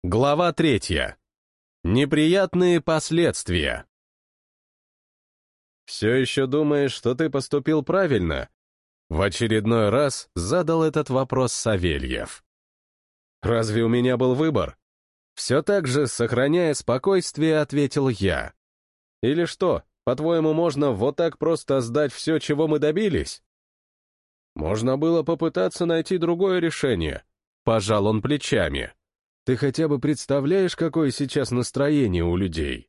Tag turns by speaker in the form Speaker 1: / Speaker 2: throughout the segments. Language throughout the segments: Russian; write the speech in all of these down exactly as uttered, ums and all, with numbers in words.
Speaker 1: Глава третья. Неприятные последствия. «Все еще думаешь, что ты поступил правильно?» В очередной раз задал этот вопрос Савельев. «Разве у меня был выбор?» Все так же, сохраняя спокойствие, ответил я. «Или что, по-твоему, можно вот так просто сдать все, чего мы добились?» «Можно было попытаться найти другое решение», — пожал он плечами. «Ты хотя бы представляешь, какое сейчас настроение у людей?»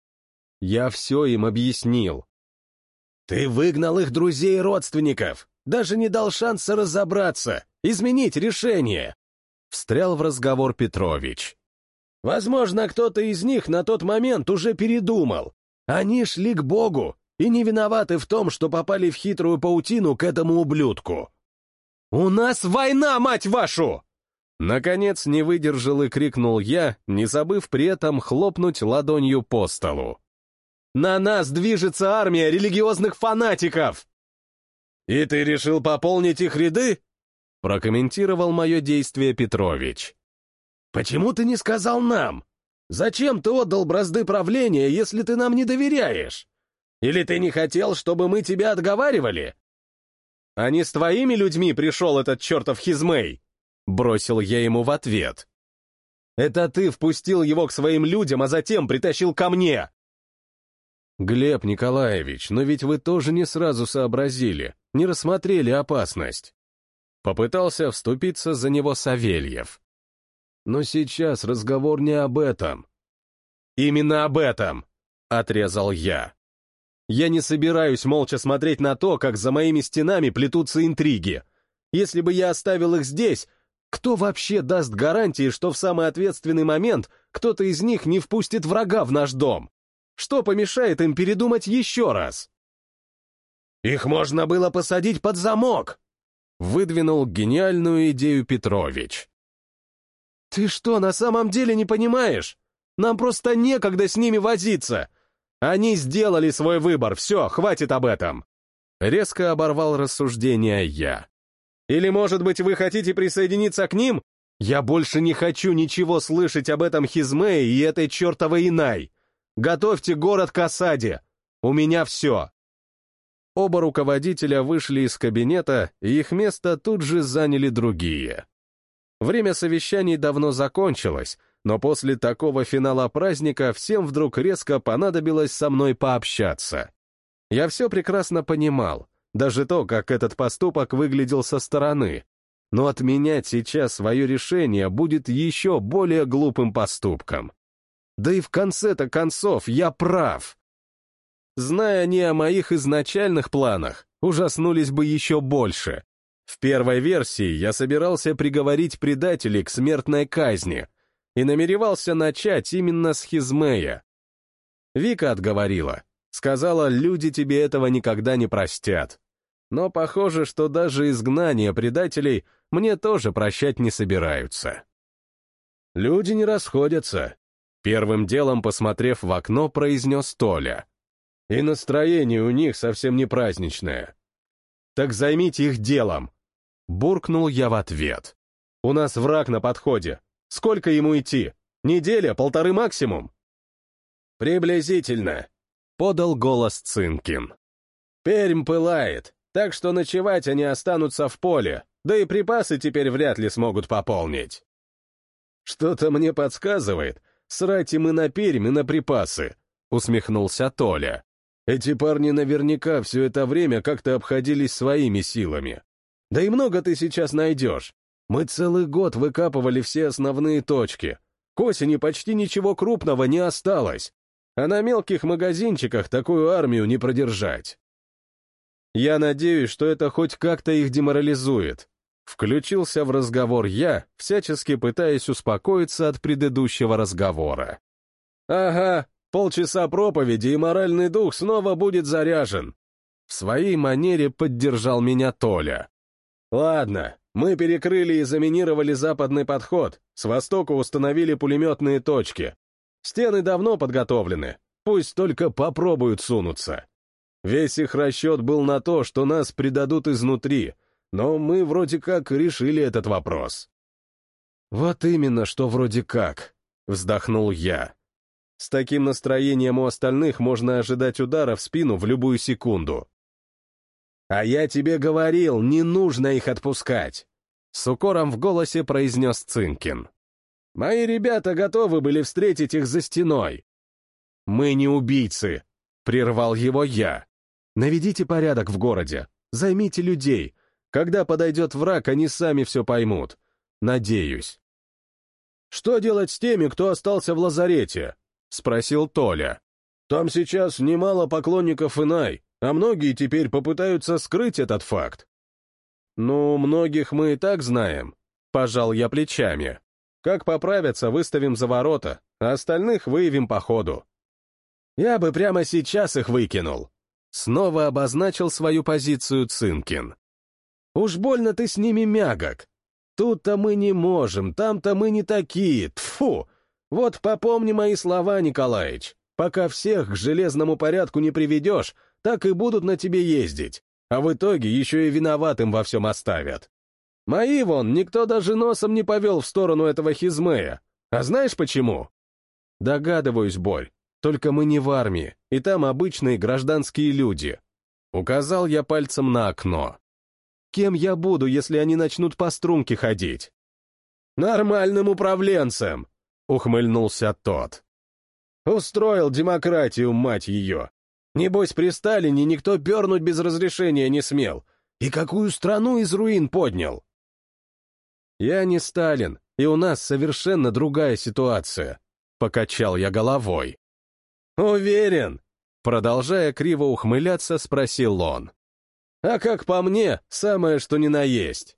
Speaker 1: Я все им объяснил. «Ты выгнал их друзей и родственников, даже не дал шанса разобраться, изменить решение!» Встрял в разговор Петрович. «Возможно, кто-то из них на тот момент уже передумал. Они шли к Богу и не виноваты в том, что попали в хитрую паутину к этому ублюдку». «У нас война, мать вашу!» Наконец не выдержал и крикнул я, не забыв при этом хлопнуть ладонью по столу. «На нас движется армия религиозных фанатиков!» «И ты решил пополнить их ряды?» Прокомментировал мое действие Петрович. «Почему ты не сказал нам? Зачем ты отдал бразды правления, если ты нам не доверяешь? Или ты не хотел, чтобы мы тебя отговаривали?» «А не с твоими людьми пришел этот чертов Хизмей?» Бросил я ему в ответ. «Это ты впустил его к своим людям, а затем притащил ко мне!» «Глеб Николаевич, но ведь вы тоже не сразу сообразили, не рассмотрели опасность». Попытался вступиться за него Савельев. «Но сейчас разговор не об этом». «Именно об этом!» — отрезал я. «Я не собираюсь молча смотреть на то, как за моими стенами плетутся интриги. Если бы я оставил их здесь, кто вообще даст гарантии, что в самый ответственный момент кто-то из них не впустит врага в наш дом? Что помешает им передумать еще раз?» «Их можно было посадить под замок!» Выдвинул гениальную идею Петрович. «Ты что, на самом деле не понимаешь? Нам просто некогда с ними возиться. Они сделали свой выбор, все, хватит об этом!» Резко оборвал рассуждения я. «Или, может быть, вы хотите присоединиться к ним? Я больше не хочу ничего слышать об этом Хизмее и этой чертовой Инай. Готовьте город к осаде. У меня все». Оба руководителя вышли из кабинета, и их место тут же заняли другие. Время совещаний давно закончилось, но после такого финала праздника всем вдруг резко понадобилось со мной пообщаться. Я все прекрасно понимал, даже то, как этот поступок выглядел со стороны, но отменять сейчас свое решение будет еще более глупым поступком. Да и в конце-то концов я прав. Зная они о моих изначальных планах, ужаснулись бы еще больше. В первой версии я собирался приговорить предателей к смертной казни и намеревался начать именно с Хизмея. Вика отговорила, сказала, люди тебе этого никогда не простят. Но похоже, что даже изгнание предателей мне тоже прощать не собираются. Люди не расходятся. Первым делом, посмотрев в окно, произнес Толя. И настроение у них совсем не праздничное. Так займите их делом. Буркнул я в ответ. У нас враг на подходе. Сколько ему идти? Неделя, полторы максимум? Приблизительно, подал голос Цинкин. Пермь пылает, так что ночевать они останутся в поле, да и припасы теперь вряд ли смогут пополнить. Что-то мне подсказывает, срать им и на Пермь, и на припасы, усмехнулся Толя. Эти парни наверняка все это время как-то обходились своими силами. Да и много ты сейчас найдешь. Мы целый год выкапывали все основные точки. К осени почти ничего крупного не осталось. А на мелких магазинчиках такую армию не продержать. Я надеюсь, что это хоть как-то их деморализует. Включился в разговор я, всячески пытаясь успокоиться от предыдущего разговора. Ага, полчаса проповеди, и моральный дух снова будет заряжен. В своей манере поддержал меня Толя. Ладно, мы перекрыли и заминировали западный подход, с востока установили пулеметные точки. Стены давно подготовлены, пусть только попробуют сунуться. Весь их расчет был на то, что нас предадут изнутри, но мы вроде как решили этот вопрос. Вот именно, что вроде как. Вздохнул я. С таким настроением у остальных можно ожидать удара в спину в любую секунду. «А я тебе говорил, не нужно их отпускать!» С укором в голосе произнес Цинкин. «Мои ребята готовы были встретить их за стеной». «Мы не убийцы!» — прервал его я. «Наведите порядок в городе, займите людей. Когда подойдет враг, они сами все поймут. Надеюсь». «Что делать с теми, кто остался в лазарете?» — спросил Толя. «Там сейчас немало поклонников Инай, а многие теперь попытаются скрыть этот факт». «Ну, многих мы и так знаем», — пожал я плечами. «Как поправятся, выставим за ворота, а остальных выявим по ходу». «Я бы прямо сейчас их выкинул», — снова обозначил свою позицию Цинкин. «Уж больно ты с ними мягок. Тут-то мы не можем, там-то мы не такие, тфу. Вот попомни мои слова, Николаич. Пока всех к железному порядку не приведешь, так и будут на тебе ездить, а в итоге еще и виноватым во всем оставят. Мои вон никто даже носом не повел в сторону этого Хизмея. А знаешь почему?» «Догадываюсь, Борь, только мы не в армии, и там обычные гражданские люди». Указал я пальцем на окно. «Кем я буду, если они начнут по струнке ходить?» «Нормальным управленцем!» — ухмыльнулся тот. «Устроил демократию, мать ее! Небось, при Сталине никто пернуть без разрешения не смел. И какую страну из руин поднял?» «Я не Сталин, и у нас совершенно другая ситуация», — покачал я головой. «Уверен?» — продолжая криво ухмыляться, спросил он. «А как по мне, самое что ни на есть».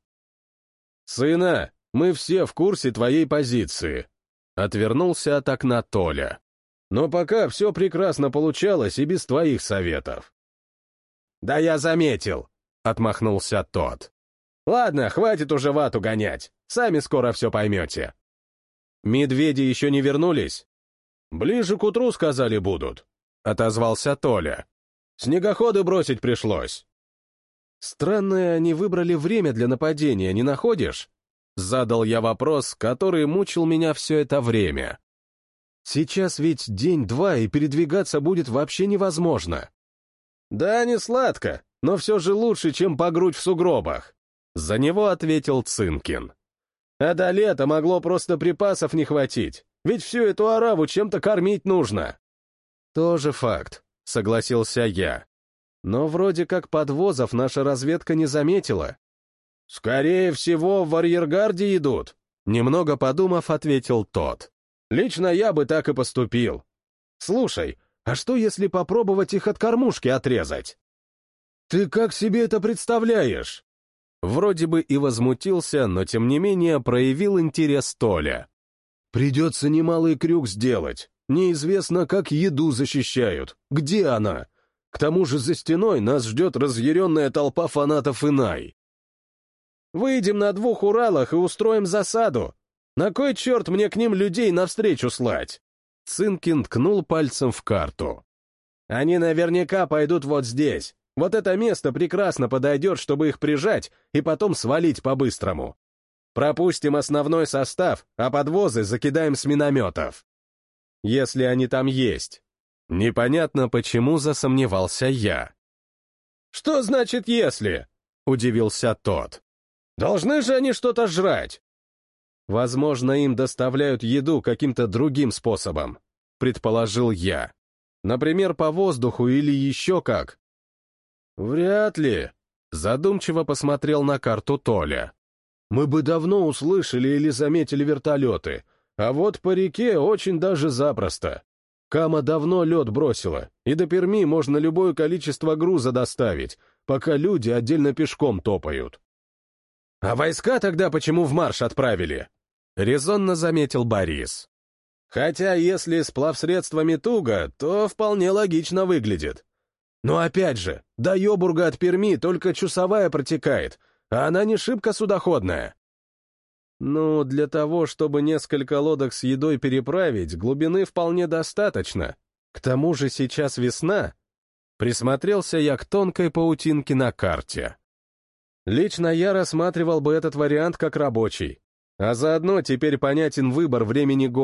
Speaker 1: «Сына, мы все в курсе твоей позиции», — отвернулся от окна Толя. «Но пока все прекрасно получалось и без твоих советов». «Да я заметил», — отмахнулся тот. «Ладно, хватит уже вату гонять, сами скоро все поймете». «Медведи еще не вернулись?» «Ближе к утру, сказали, будут», — отозвался Толя. «Снегоходы бросить пришлось». «Странное они выбрали время для нападения, не находишь?» Задал я вопрос, который мучил меня все это время. «Сейчас ведь день-два, и передвигаться будет вообще невозможно». «Да, не сладко, но все же лучше, чем по грудь в сугробах», — за него ответил Цинкин. «А до лета могло просто припасов не хватить, ведь всю эту ораву чем-то кормить нужно». «Тоже факт», — согласился я. «Но вроде как подвозов наша разведка не заметила». «Скорее всего, в арьергарде идут», — немного подумав, ответил тот. «Лично я бы так и поступил. Слушай, а что если попробовать их от кормушки отрезать?» «Ты как себе это представляешь?» Вроде бы и возмутился, но тем не менее проявил интерес Толя. «Придется немалый крюк сделать. Неизвестно, как еду защищают. Где она? К тому же за стеной нас ждет разъяренная толпа фанатов Инай». «Выйдем на двух Уралах и устроим засаду. На кой черт мне к ним людей навстречу слать?» Цинкин ткнул пальцем в карту. «Они наверняка пойдут вот здесь. Вот это место прекрасно подойдет, чтобы их прижать и потом свалить по-быстрому. Пропустим основной состав, а подвозы закидаем с минометов. Если они там есть». Непонятно, почему засомневался я. «Что значит «если»?» — удивился тот. «Должны же они что-то жрать». «Возможно, им доставляют еду каким-то другим способом», — предположил я. «Например, по воздуху или еще как». «Вряд ли», — задумчиво посмотрел на карту Толя. «Мы бы давно услышали или заметили вертолеты, а вот по реке очень даже запросто. Кама давно лед бросила, и до Перми можно любое количество груза доставить, пока люди отдельно пешком топают». «А войска тогда почему в марш отправили?» — резонно заметил Борис. «Хотя если с плавсредствами туго, то вполне логично выглядит. Но опять же, до Йобурга от Перми только чусовая протекает, а она не шибко судоходная». «Ну, для того, чтобы несколько лодок с едой переправить, глубины вполне достаточно. К тому же сейчас весна». Присмотрелся я к тонкой паутинке на карте. Лично я рассматривал бы этот вариант как рабочий. А заодно теперь понятен выбор времени года.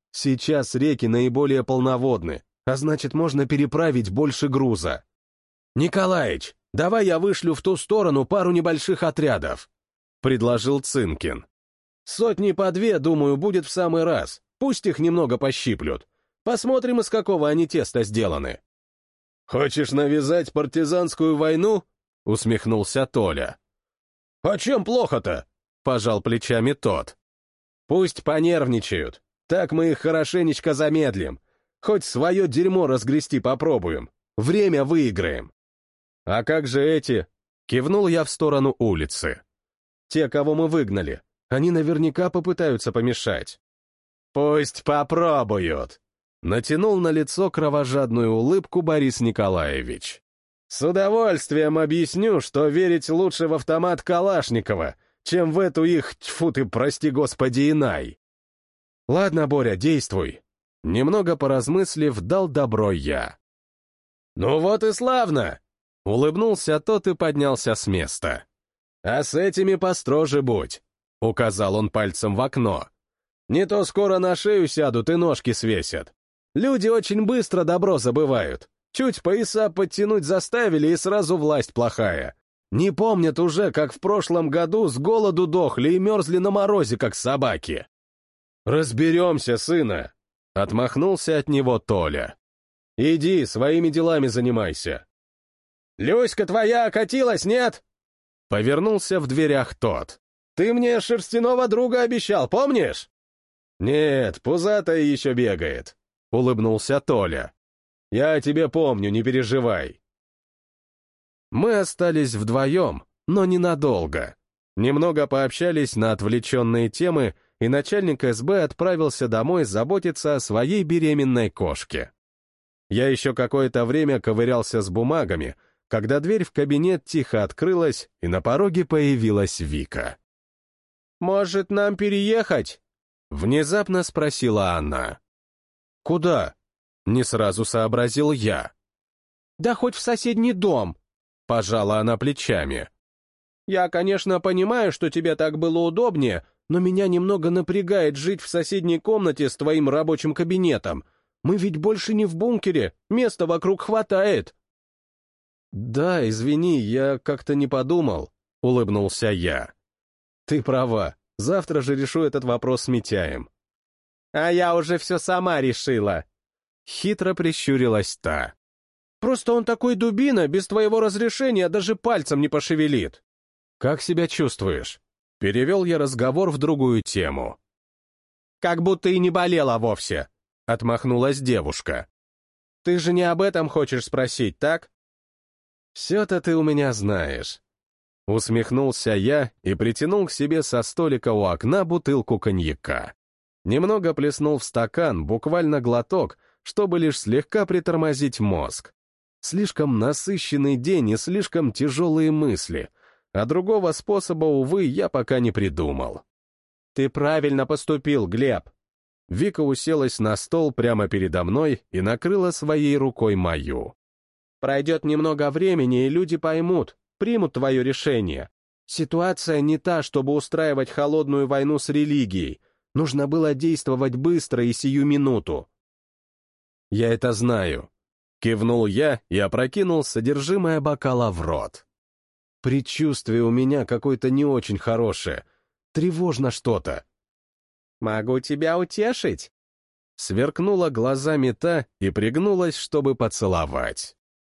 Speaker 1: Сейчас реки наиболее полноводны, а значит, можно переправить больше груза. «Николаич, давай я вышлю в ту сторону пару небольших отрядов», — предложил Цинкин. «Сотни по две, думаю, будет в самый раз. Пусть их немного пощиплют. Посмотрим, из какого они теста сделаны». «Хочешь навязать партизанскую войну?» — усмехнулся Толя. «А чем плохо-то?» — пожал плечами тот. «Пусть понервничают. Так мы их хорошенечко замедлим. Хоть свое дерьмо разгрести попробуем. Время выиграем». «А как же эти?» — кивнул я в сторону улицы. «Те, кого мы выгнали. Они наверняка попытаются помешать». «Пусть попробуют», — натянул на лицо кровожадную улыбку Борис Николаевич. «С удовольствием объясню, что верить лучше в автомат Калашникова, чем в эту их, тьфу ты, прости господи, Инай». «Ладно, Боря, действуй». Немного поразмыслив, дал добро я. «Ну вот и славно!» — улыбнулся тот и поднялся с места. «А с этими построже будь», — указал он пальцем в окно. «Не то скоро на шею сядут и ножки свесят. Люди очень быстро добро забывают. Чуть пояса подтянуть заставили, и сразу власть плохая. Не помнят уже, как в прошлом году с голоду дохли и мерзли на морозе, как собаки». «Разберемся, сына», — отмахнулся от него Толя. «Иди, своими делами занимайся». «Люська твоя окатилась, нет?» Повернулся в дверях тот. «Ты мне шерстяного друга обещал, помнишь?» «Нет, пузатая еще бегает», — улыбнулся Толя. «Я тебе помню, не переживай». Мы остались вдвоем, но ненадолго. Немного пообщались на отвлеченные темы, и начальник эс бэ отправился домой заботиться о своей беременной кошке. Я еще какое-то время ковырялся с бумагами, когда дверь в кабинет тихо открылась, и на пороге появилась Вика. «Может, нам переехать?» — внезапно спросила она. «Куда?» — не сразу сообразил я. «Да хоть в соседний дом», — пожала она плечами. «Я, конечно, понимаю, что тебе так было удобнее, но меня немного напрягает жить в соседней комнате с твоим рабочим кабинетом. Мы ведь больше не в бункере, места вокруг хватает». «Да, извини, я как-то не подумал», — улыбнулся я. «Ты права, завтра же решу этот вопрос с Митяем». «А я уже все сама решила», — хитро прищурилась та. «Просто он такой дубина, без твоего разрешения даже пальцем не пошевелит». «Как себя чувствуешь?» — перевел я разговор в другую тему. «Как будто и не болела вовсе», — отмахнулась девушка. «Ты же не об этом хочешь спросить, так?» «Все-то ты у меня знаешь». Усмехнулся я и притянул к себе со столика у окна бутылку коньяка. Немного плеснул в стакан, буквально глоток, чтобы лишь слегка притормозить мозг. Слишком насыщенный день и слишком тяжелые мысли, а другого способа, увы, я пока не придумал. «Ты правильно поступил, Глеб». Вика уселась на стол прямо передо мной и накрыла своей рукой мою. «Пройдет немного времени, и люди поймут, примут твое решение. Ситуация не та, чтобы устраивать холодную войну с религией. Нужно было действовать быстро и сию минуту». «Я это знаю», — кивнул я и опрокинул содержимое бокала в рот. «Предчувствие у меня какое-то не очень хорошее. Тревожно что-то». «Могу тебя утешить?» Сверкнула глазами та и пригнулась, чтобы поцеловать.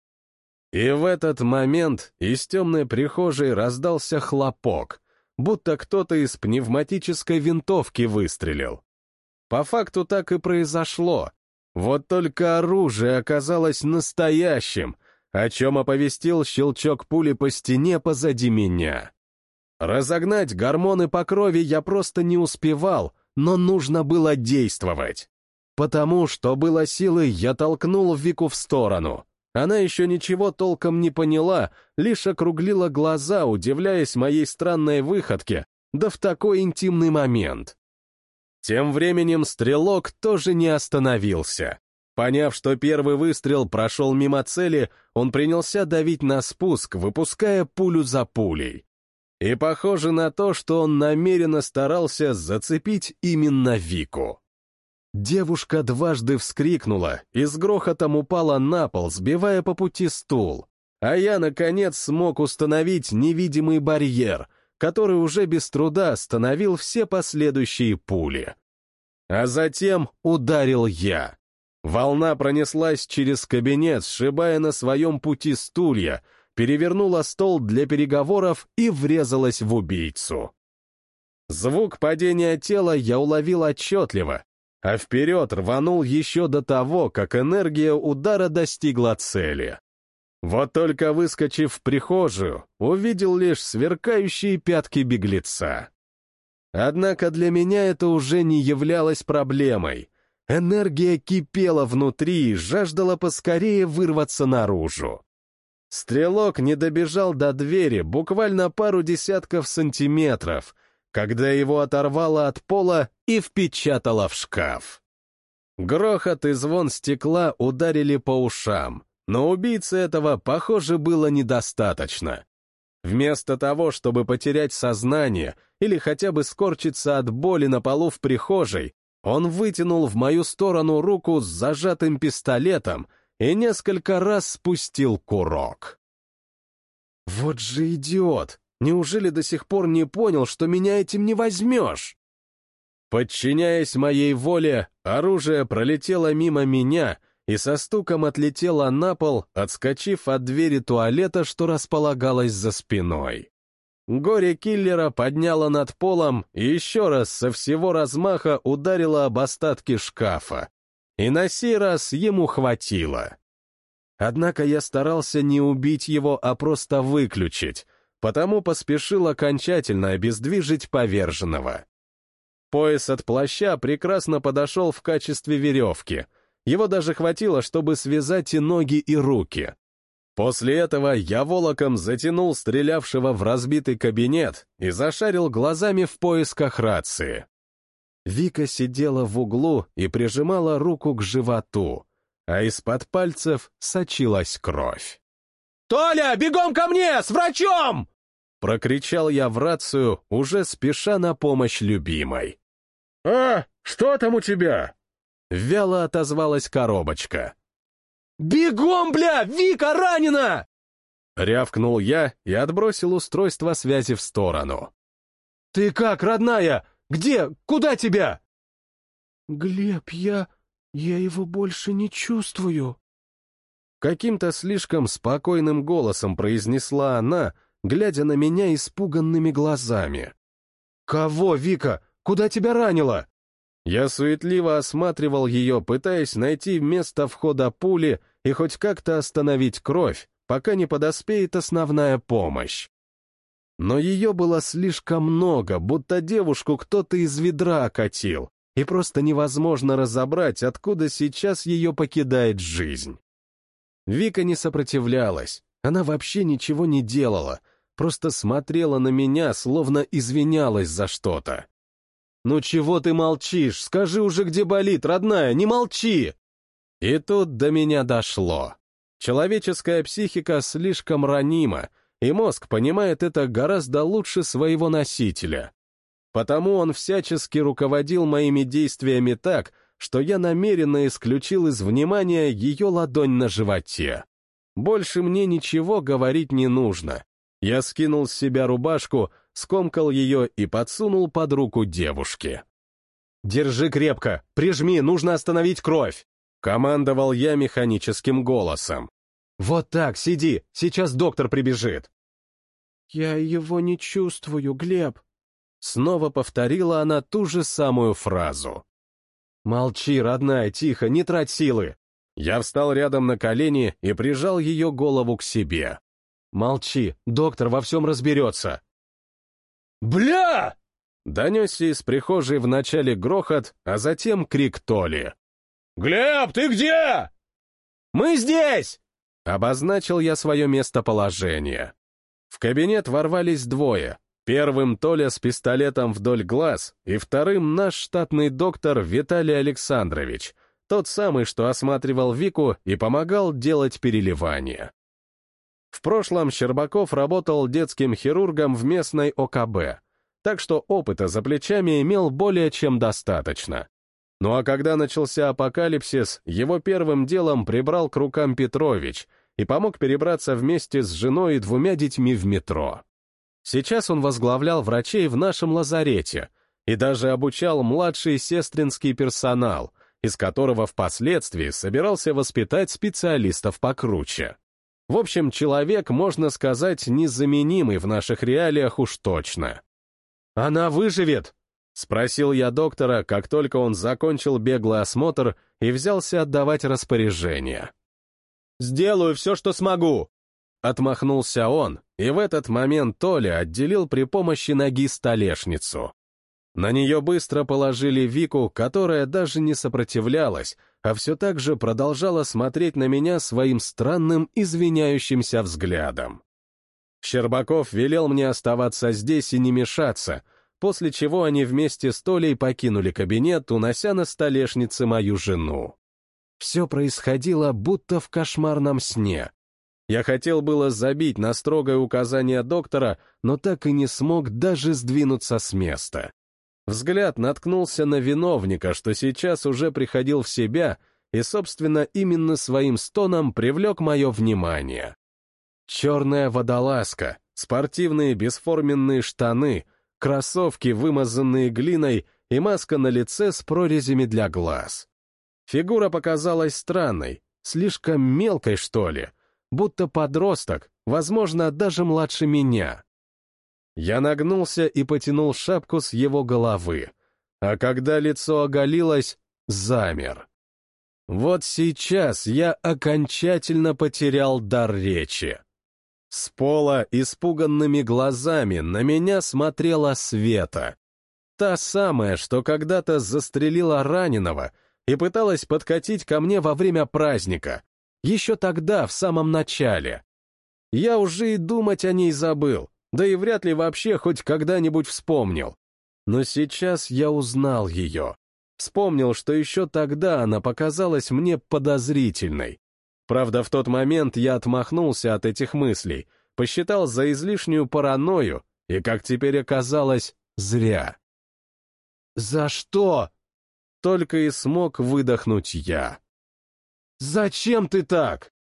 Speaker 1: И в этот момент из темной прихожей раздался хлопок, будто кто-то из пневматической винтовки выстрелил. По факту так и произошло. Вот только оружие оказалось настоящим, о чем оповестил щелчок пули по стене позади меня. Разогнать гормоны по крови я просто не успевал, но нужно было действовать. Потому что было силы, я толкнул Вику в сторону. Она еще ничего толком не поняла, лишь округлила глаза, удивляясь моей странной выходке, да в такой интимный момент. Тем временем стрелок тоже не остановился. Поняв, что первый выстрел прошел мимо цели, он принялся давить на спуск, выпуская пулю за пулей. И похоже на то, что он намеренно старался зацепить именно Вику. Девушка дважды вскрикнула и с грохотом упала на пол, сбивая по пути стул. А я, наконец, смог установить невидимый барьер, который уже без труда остановил все последующие пули. А затем ударил я. Волна пронеслась через кабинет, сшибая на своем пути стулья, перевернула стол для переговоров и врезалась в убийцу. Звук падения тела я уловил отчетливо, а вперед рванул еще до того, как энергия удара достигла цели. Вот только выскочив в прихожую, увидел лишь сверкающие пятки беглеца. Однако для меня это уже не являлось проблемой. Энергия кипела внутри и жаждала поскорее вырваться наружу. Стрелок не добежал до двери буквально пару десятков сантиметров, когда его оторвало от пола и впечатало в шкаф. Грохот и звон стекла ударили по ушам, но убийце этого, похоже, было недостаточно. Вместо того, чтобы потерять сознание или хотя бы скорчиться от боли на полу в прихожей, он вытянул в мою сторону руку с зажатым пистолетом и несколько раз спустил курок. Вот же идиот! Неужели до сих пор не понял, что меня этим не возьмешь? Подчиняясь моей воле, оружие пролетело мимо меня и со стуком отлетело на пол, отскочив от двери туалета, что располагалось за спиной. Горе киллера подняло над полом и еще раз со всего размаха ударило об остатки шкафа. И на сей раз ему хватило. Однако я старался не убить его, а просто выключить, потому поспешил окончательно обездвижить поверженного. Пояс от плаща прекрасно подошел в качестве веревки. Его даже хватило, чтобы связать и ноги, и руки. После этого я волоком затянул стрелявшего в разбитый кабинет и зашарил глазами в поисках рации. Вика сидела в углу и прижимала руку к животу, а из-под пальцев сочилась кровь. «Толя, бегом ко мне, с врачом!» Прокричал я в рацию, уже спеша на помощь любимой. «А, что там у тебя?» Вяло отозвалась коробочка. «Бегом, бля! Вика ранена!» Рявкнул я и отбросил устройство связи в сторону. «Ты как, родная? Где? Куда тебя?»
Speaker 2: «Глеб, я... я его больше не чувствую».
Speaker 1: Каким-то слишком спокойным голосом произнесла она, глядя на меня испуганными глазами. «Кого, Вика? Куда тебя ранило?» Я суетливо осматривал ее, пытаясь найти место входа пули и хоть как-то остановить кровь, пока не подоспеет основная помощь. Но ее было слишком много, будто девушку кто-то из ведра окатил, и просто невозможно разобрать, откуда сейчас ее покидает жизнь. Вика не сопротивлялась, она вообще ничего не делала, просто смотрела на меня, словно извинялась за что-то. «Ну чего ты молчишь? Скажи уже, где болит, родная, не молчи!» И тут до меня дошло. Человеческая психика слишком ранима, и мозг понимает это гораздо лучше своего носителя. Потому он всячески руководил моими действиями так, что я намеренно исключил из внимания ее ладонь на животе. Больше мне ничего говорить не нужно. Я скинул с себя рубашку, скомкал ее и подсунул под руку девушки. «Держи крепко, прижми, нужно остановить кровь!» — командовал я механическим голосом. «Вот так, сиди, сейчас доктор прибежит».
Speaker 2: «Я его не чувствую, Глеб»,
Speaker 1: — снова повторила она ту же самую фразу. «Молчи, родная, тихо, не трать силы». Я встал рядом на колени и прижал ее голову к себе. «Молчи, доктор во всем разберется». «Бля!» — донесся из прихожей вначале грохот, а затем крик Толи. «Глеб, ты где?» «Мы здесь!» — обозначил я свое местоположение. В кабинет ворвались двое. Первым Толя с пистолетом вдоль глаз, и вторым наш штатный доктор Виталий Александрович, тот самый, что осматривал Вику и помогал делать переливание. В прошлом Щербаков работал детским хирургом в местной О К Б, так что опыта за плечами имел более чем достаточно. Ну а когда начался апокалипсис, его первым делом прибрал к рукам Петрович и помог перебраться вместе с женой и двумя детьми в метро. Сейчас он возглавлял врачей в нашем лазарете и даже обучал младший сестринский персонал, из которого впоследствии собирался воспитать специалистов покруче. В общем, человек, можно сказать, незаменимый в наших реалиях уж точно. «Она выживет?» — спросил я доктора, как только он закончил беглый осмотр и взялся отдавать распоряжение. «Сделаю все, что смогу!» Отмахнулся он, и в этот момент Толя отделил при помощи ноги столешницу. На нее быстро положили Вику, которая даже не сопротивлялась, а все так же продолжала смотреть на меня своим странным извиняющимся взглядом. Щербаков велел мне оставаться здесь и не мешаться, после чего они вместе с Толей покинули кабинет, унося на столешнице мою жену. Все происходило будто в кошмарном сне. Я хотел было забить на строгое указание доктора, но так и не смог даже сдвинуться с места. Взгляд наткнулся на виновника, что сейчас уже приходил в себя, и, собственно, именно своим стоном привлек мое внимание. Черная водолазка, спортивные бесформенные штаны, кроссовки, вымазанные глиной, и маска на лице с прорезями для глаз. Фигура показалась странной, слишком мелкой, что ли, будто подросток, возможно, даже младше меня. Я нагнулся и потянул шапку с его головы, а когда лицо оголилось, замер. Вот сейчас я окончательно потерял дар речи. С пола испуганными глазами на меня смотрела Света. Та самая, что когда-то застрелила раненого и пыталась подкатить ко мне во время праздника, еще тогда, в самом начале. Я уже и думать о ней забыл, да и вряд ли вообще хоть когда-нибудь вспомнил. Но сейчас я узнал ее. Вспомнил, что еще тогда она показалась мне подозрительной. Правда, в тот момент я отмахнулся от этих мыслей, посчитал за излишнюю паранойю, и, как теперь оказалось, зря. «За что?» — только и смог выдохнуть я. «Зачем ты так?»